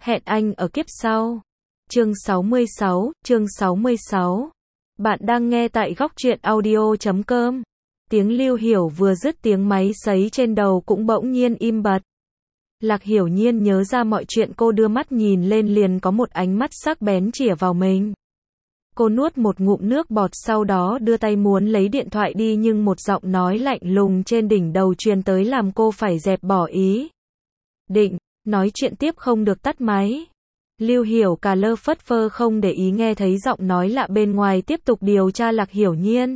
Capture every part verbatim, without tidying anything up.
Hẹn anh ở kiếp sau. Chương sáu mươi sáu, chương sáu mươi sáu. Bạn đang nghe tại góc truyện audio chấm com. Tiếng Lưu Hiểu vừa dứt, tiếng máy sấy trên đầu cũng bỗng nhiên im bặt. Lạc Hiểu Nhiên nhớ ra mọi chuyện, cô đưa mắt nhìn lên liền có một ánh mắt sắc bén chĩa vào mình. Cô nuốt một ngụm nước bọt, sau đó đưa tay muốn lấy điện thoại đi, nhưng một giọng nói lạnh lùng trên đỉnh đầu truyền tới làm cô phải dẹp bỏ ý định nói chuyện tiếp, không được tắt máy. Lưu Hiểu cả lơ phất phơ không để ý, nghe thấy giọng nói lạ bên ngoài, tiếp tục điều tra Lạc Hiểu Nhiên.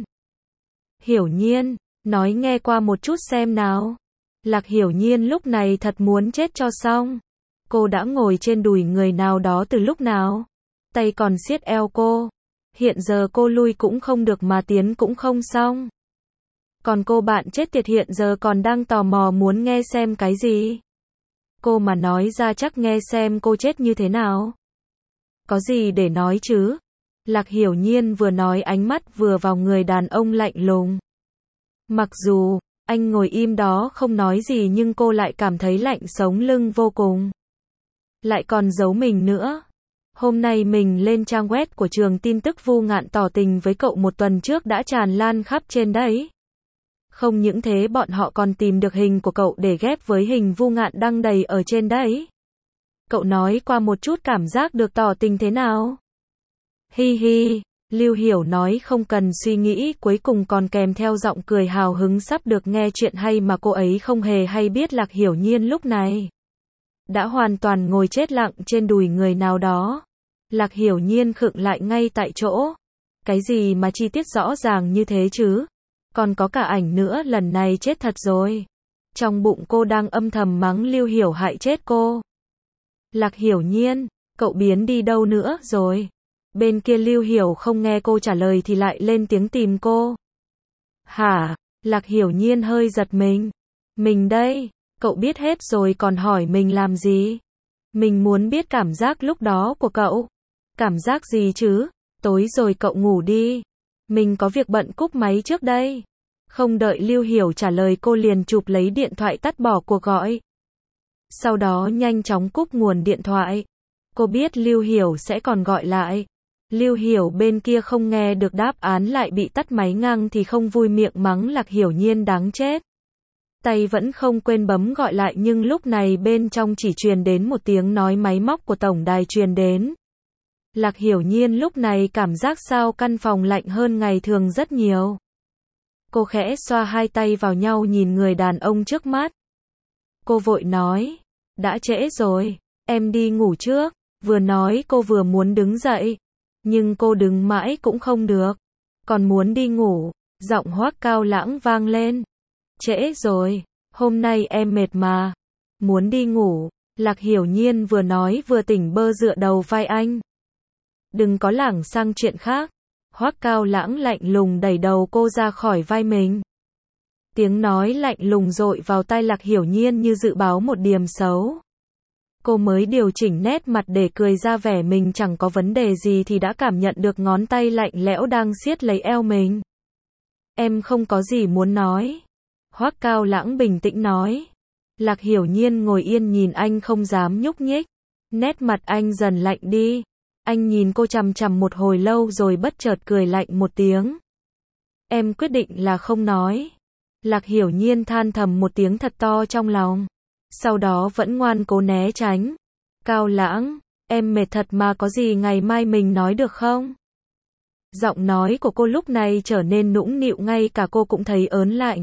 Hiểu Nhiên, nói nghe qua một chút xem nào. Lạc Hiểu Nhiên lúc này thật muốn chết cho xong. Cô đã ngồi trên đùi người nào đó từ lúc nào? Tay còn siết eo cô. Hiện giờ cô lui cũng không được mà tiến cũng không xong. Còn cô bạn chết tiệt hiện giờ còn đang tò mò muốn nghe xem cái gì? Cô mà nói ra chắc nghe xem cô chết như thế nào. Có gì để nói chứ? Lạc Hiểu Nhiên vừa nói, ánh mắt vừa vào người đàn ông lạnh lùng. Mặc dù anh ngồi im đó không nói gì, nhưng cô lại cảm thấy lạnh sống lưng vô cùng. Lại còn giấu mình nữa. Hôm nay mình lên trang web của trường tin tức, Vu Ngạn tỏ tình với cậu một tuần trước đã tràn lan khắp trên đấy. Không những thế, bọn họ còn tìm được hình của cậu để ghép với hình Vu Ngạn đăng đầy ở trên đấy. Cậu nói qua một chút cảm giác được tỏ tình thế nào? Hi hi, Lưu Hiểu nói không cần suy nghĩ, cuối cùng còn kèm theo giọng cười hào hứng sắp được nghe chuyện hay mà cô ấy không hề hay biết Lạc Hiểu Nhiên lúc này đã hoàn toàn ngồi chết lặng trên đùi người nào đó. Lạc Hiểu Nhiên khựng lại ngay tại chỗ. Cái gì mà chi tiết rõ ràng như thế chứ? Còn có cả ảnh nữa, lần này chết thật rồi. Trong bụng cô đang âm thầm mắng Lưu Hiểu hại chết cô. Lạc Hiểu Nhiên, cậu biến đi đâu nữa rồi? Bên kia Lưu Hiểu không nghe cô trả lời thì lại lên tiếng tìm cô. Hả? Lạc Hiểu Nhiên hơi giật mình. Mình đây, cậu biết hết rồi còn hỏi mình làm gì? Mình muốn biết cảm giác lúc đó của cậu. Cảm giác gì chứ? Tối rồi cậu ngủ đi. Mình có việc bận, cúp máy trước đây. Không đợi Lưu Hiểu trả lời, cô liền chụp lấy điện thoại tắt bỏ cuộc gọi. Sau đó nhanh chóng cúp nguồn điện thoại. Cô biết Lưu Hiểu sẽ còn gọi lại. Lưu Hiểu bên kia không nghe được đáp án, lại bị tắt máy ngang thì không vui, miệng mắng Lạc Hiểu Nhiên đáng chết. Tay vẫn không quên bấm gọi lại, nhưng lúc này bên trong chỉ truyền đến một tiếng nói máy móc của tổng đài truyền đến. Lạc Hiểu Nhiên lúc này cảm giác sao căn phòng lạnh hơn ngày thường rất nhiều. Cô khẽ xoa hai tay vào nhau nhìn người đàn ông trước mắt. Cô vội nói, đã trễ rồi, em đi ngủ trước. Vừa nói cô vừa muốn đứng dậy, nhưng cô đứng mãi cũng không được. Còn muốn đi ngủ, giọng Hoắc Cao Lãng vang lên. Trễ rồi, hôm nay em mệt mà. Muốn đi ngủ, Lạc Hiểu Nhiên vừa nói vừa tỉnh bơ dựa đầu vai anh. Đừng có lảng sang chuyện khác. Hoắc Cao Lãng lạnh lùng đẩy đầu cô ra khỏi vai mình. Tiếng nói lạnh lùng dội vào tai Lạc Hiểu Nhiên như dự báo một điểm xấu. Cô mới điều chỉnh nét mặt để cười ra vẻ mình chẳng có vấn đề gì thì đã cảm nhận được ngón tay lạnh lẽo đang siết lấy eo mình. Em không có gì muốn nói. Hoắc Cao Lãng bình tĩnh nói. Lạc Hiểu Nhiên ngồi yên nhìn anh không dám nhúc nhích. Nét mặt anh dần lạnh đi. Anh nhìn cô chằm chằm một hồi lâu rồi bất chợt cười lạnh một tiếng. Em quyết định là không nói. Lạc Hiểu Nhiên than thầm một tiếng thật to trong lòng. Sau đó vẫn ngoan cố né tránh. Cao Lãng, em mệt thật mà, có gì ngày mai mình nói được không? Giọng nói của cô lúc này trở nên nũng nịu, ngay cả cô cũng thấy ớn lạnh.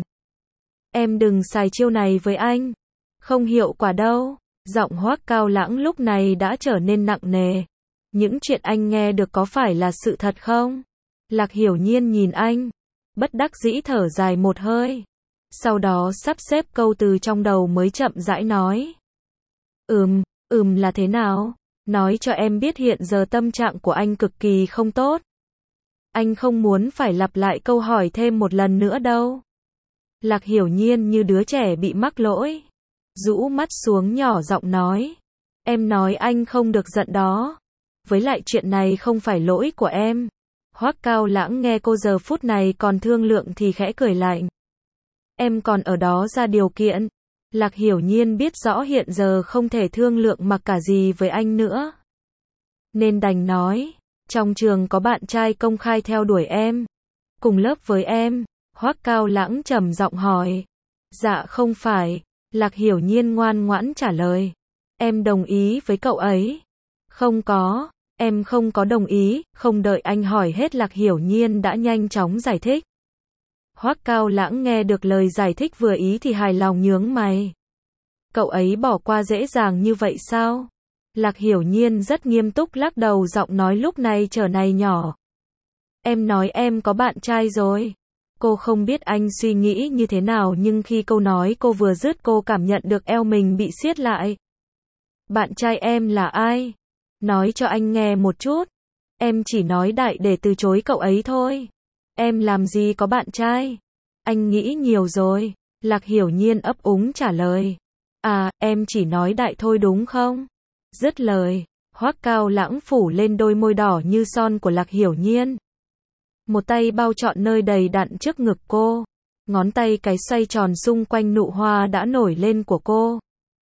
Em đừng xài chiêu này với anh. Không hiệu quả đâu. Giọng Hoắc Cao Lãng lúc này đã trở nên nặng nề. Những chuyện anh nghe được có phải là sự thật không? Lạc Hiểu Nhiên nhìn anh, bất đắc dĩ thở dài một hơi. Sau đó sắp xếp câu từ trong đầu mới chậm rãi nói. Ừm, ừm là thế nào? Nói cho em biết hiện giờ tâm trạng của anh cực kỳ không tốt. Anh không muốn phải lặp lại câu hỏi thêm một lần nữa đâu. Lạc Hiểu Nhiên như đứa trẻ bị mắc lỗi. Rũ mắt xuống nhỏ giọng nói. Em nói anh không được giận đó. Với lại chuyện này không phải lỗi của em. Hoắc Cao Lãng nghe cô giờ phút này còn thương lượng thì khẽ cười lạnh. Em còn ở đó ra điều kiện. Lạc Hiểu Nhiên biết rõ hiện giờ không thể thương lượng mặc cả gì với anh nữa. Nên đành nói, trong trường có bạn trai công khai theo đuổi em. Cùng lớp với em. Hoắc Cao Lãng trầm giọng hỏi. Dạ không phải. Lạc Hiểu Nhiên ngoan ngoãn trả lời. Em đồng ý với cậu ấy. Không có. Em không có đồng ý. Không đợi anh hỏi hết Lạc Hiểu Nhiên đã nhanh chóng giải thích. Hoắc Cao Lãng nghe được lời giải thích vừa ý thì hài lòng nhướng mày. Cậu ấy bỏ qua dễ dàng như vậy sao? Lạc Hiểu Nhiên rất nghiêm túc lắc đầu, giọng nói lúc này trở này nhỏ. Em nói em có bạn trai rồi. Cô không biết anh suy nghĩ như thế nào nhưng khi câu nói cô vừa dứt cô cảm nhận được eo mình bị siết lại. Bạn trai em là ai? Nói cho anh nghe một chút. Em chỉ nói đại để từ chối cậu ấy thôi. Em làm gì có bạn trai? Anh nghĩ nhiều rồi. Lạc Hiểu Nhiên ấp úng trả lời. À, em chỉ nói đại thôi đúng không? Dứt lời, Hoắc Cao Lãng phủ lên đôi môi đỏ như son của Lạc Hiểu Nhiên. Một tay bao trọn nơi đầy đặn trước ngực cô. Ngón tay cái xoay tròn xung quanh nụ hoa đã nổi lên của cô.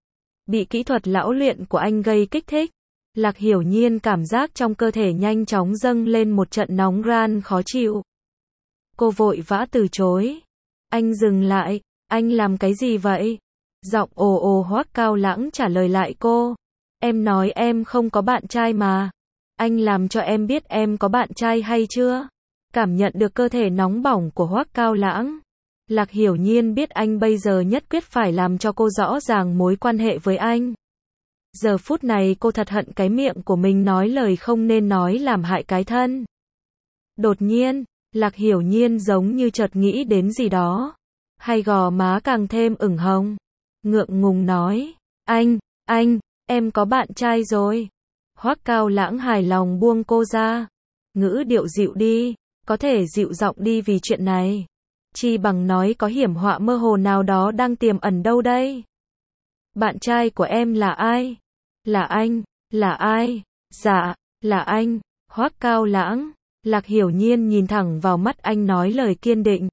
Bị kỹ thuật lão luyện của anh gây kích thích. Lạc Hiểu Nhiên cảm giác trong cơ thể nhanh chóng dâng lên một trận nóng ran khó chịu. Cô vội vã từ chối. Anh dừng lại. Anh làm cái gì vậy? Giọng ồ ồ Hoắc Cao Lãng trả lời lại cô. Em nói em không có bạn trai mà. Anh làm cho em biết em có bạn trai hay chưa? Cảm nhận được cơ thể nóng bỏng của Hoắc Cao Lãng. Lạc Hiểu Nhiên biết anh bây giờ nhất quyết phải làm cho cô rõ ràng mối quan hệ với anh. Giờ phút này cô thật hận cái miệng của mình nói lời không nên nói làm hại cái thân. Đột nhiên, Lạc Hiểu Nhiên giống như chợt nghĩ đến gì đó. Hay gò má càng thêm ửng hồng. Ngượng ngùng nói. Anh, anh, em có bạn trai rồi. Hoắc Cao Lãng hài lòng buông cô ra. Ngữ điệu dịu đi. Có thể dịu giọng đi vì chuyện này. Chi bằng nói có hiểm họa mơ hồ nào đó đang tiềm ẩn đâu đây. Bạn trai của em là ai? Là anh. Là ai? Dạ, là anh. Hoắc Cao Lãng. Lạc Hiểu Nhiên nhìn thẳng vào mắt anh nói lời kiên định.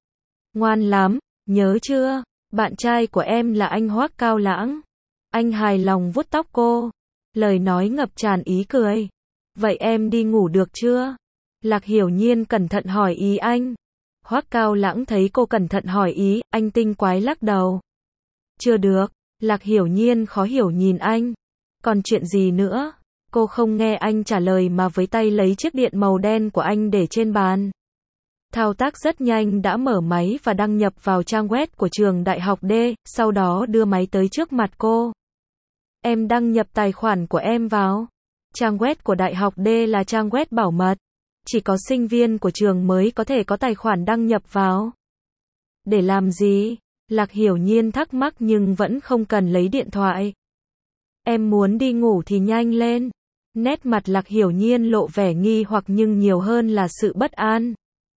Ngoan lắm, nhớ chưa? Bạn trai của em là anh Hoắc Cao Lãng. Anh hài lòng vuốt tóc cô. Lời nói ngập tràn ý cười. Vậy em đi ngủ được chưa? Lạc Hiểu Nhiên cẩn thận hỏi ý anh. Hoắc Cao Lãng thấy cô cẩn thận hỏi ý, anh tinh quái lắc đầu. Chưa được. Lạc Hiểu Nhiên khó hiểu nhìn anh. Còn chuyện gì nữa? Cô không nghe anh trả lời mà với tay lấy chiếc điện màu đen của anh để trên bàn. Thao tác rất nhanh đã mở máy và đăng nhập vào trang web của trường đại học D, sau đó đưa máy tới trước mặt cô. Em đăng nhập tài khoản của em vào. Trang web của đại học D là trang web bảo mật. Chỉ có sinh viên của trường mới có thể có tài khoản đăng nhập vào. Để làm gì? Lạc Hiểu Nhiên thắc mắc nhưng vẫn không cần lấy điện thoại. Em muốn đi ngủ thì nhanh lên. Nét mặt Lạc Hiểu Nhiên lộ vẻ nghi hoặc nhưng nhiều hơn là sự bất an.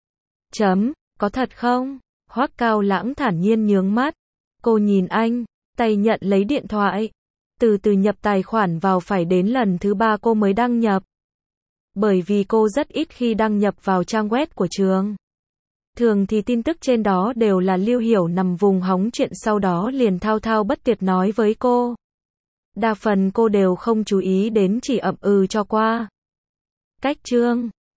Chấm, có thật không? Hoắc Cao Lãng thản nhiên nhướng mắt. Cô nhìn anh, tay nhận lấy điện thoại. Từ từ nhập tài khoản vào phải đến lần thứ ba cô mới đăng nhập. Bởi vì cô rất ít khi đăng nhập vào trang web của trường. Thường thì tin tức trên đó đều là Lưu Hiểu nằm vùng hóng chuyện sau đó liền thao thao bất tuyệt nói với cô. Đa phần cô đều không chú ý đến chỉ ậm ừ cho qua. Cách chương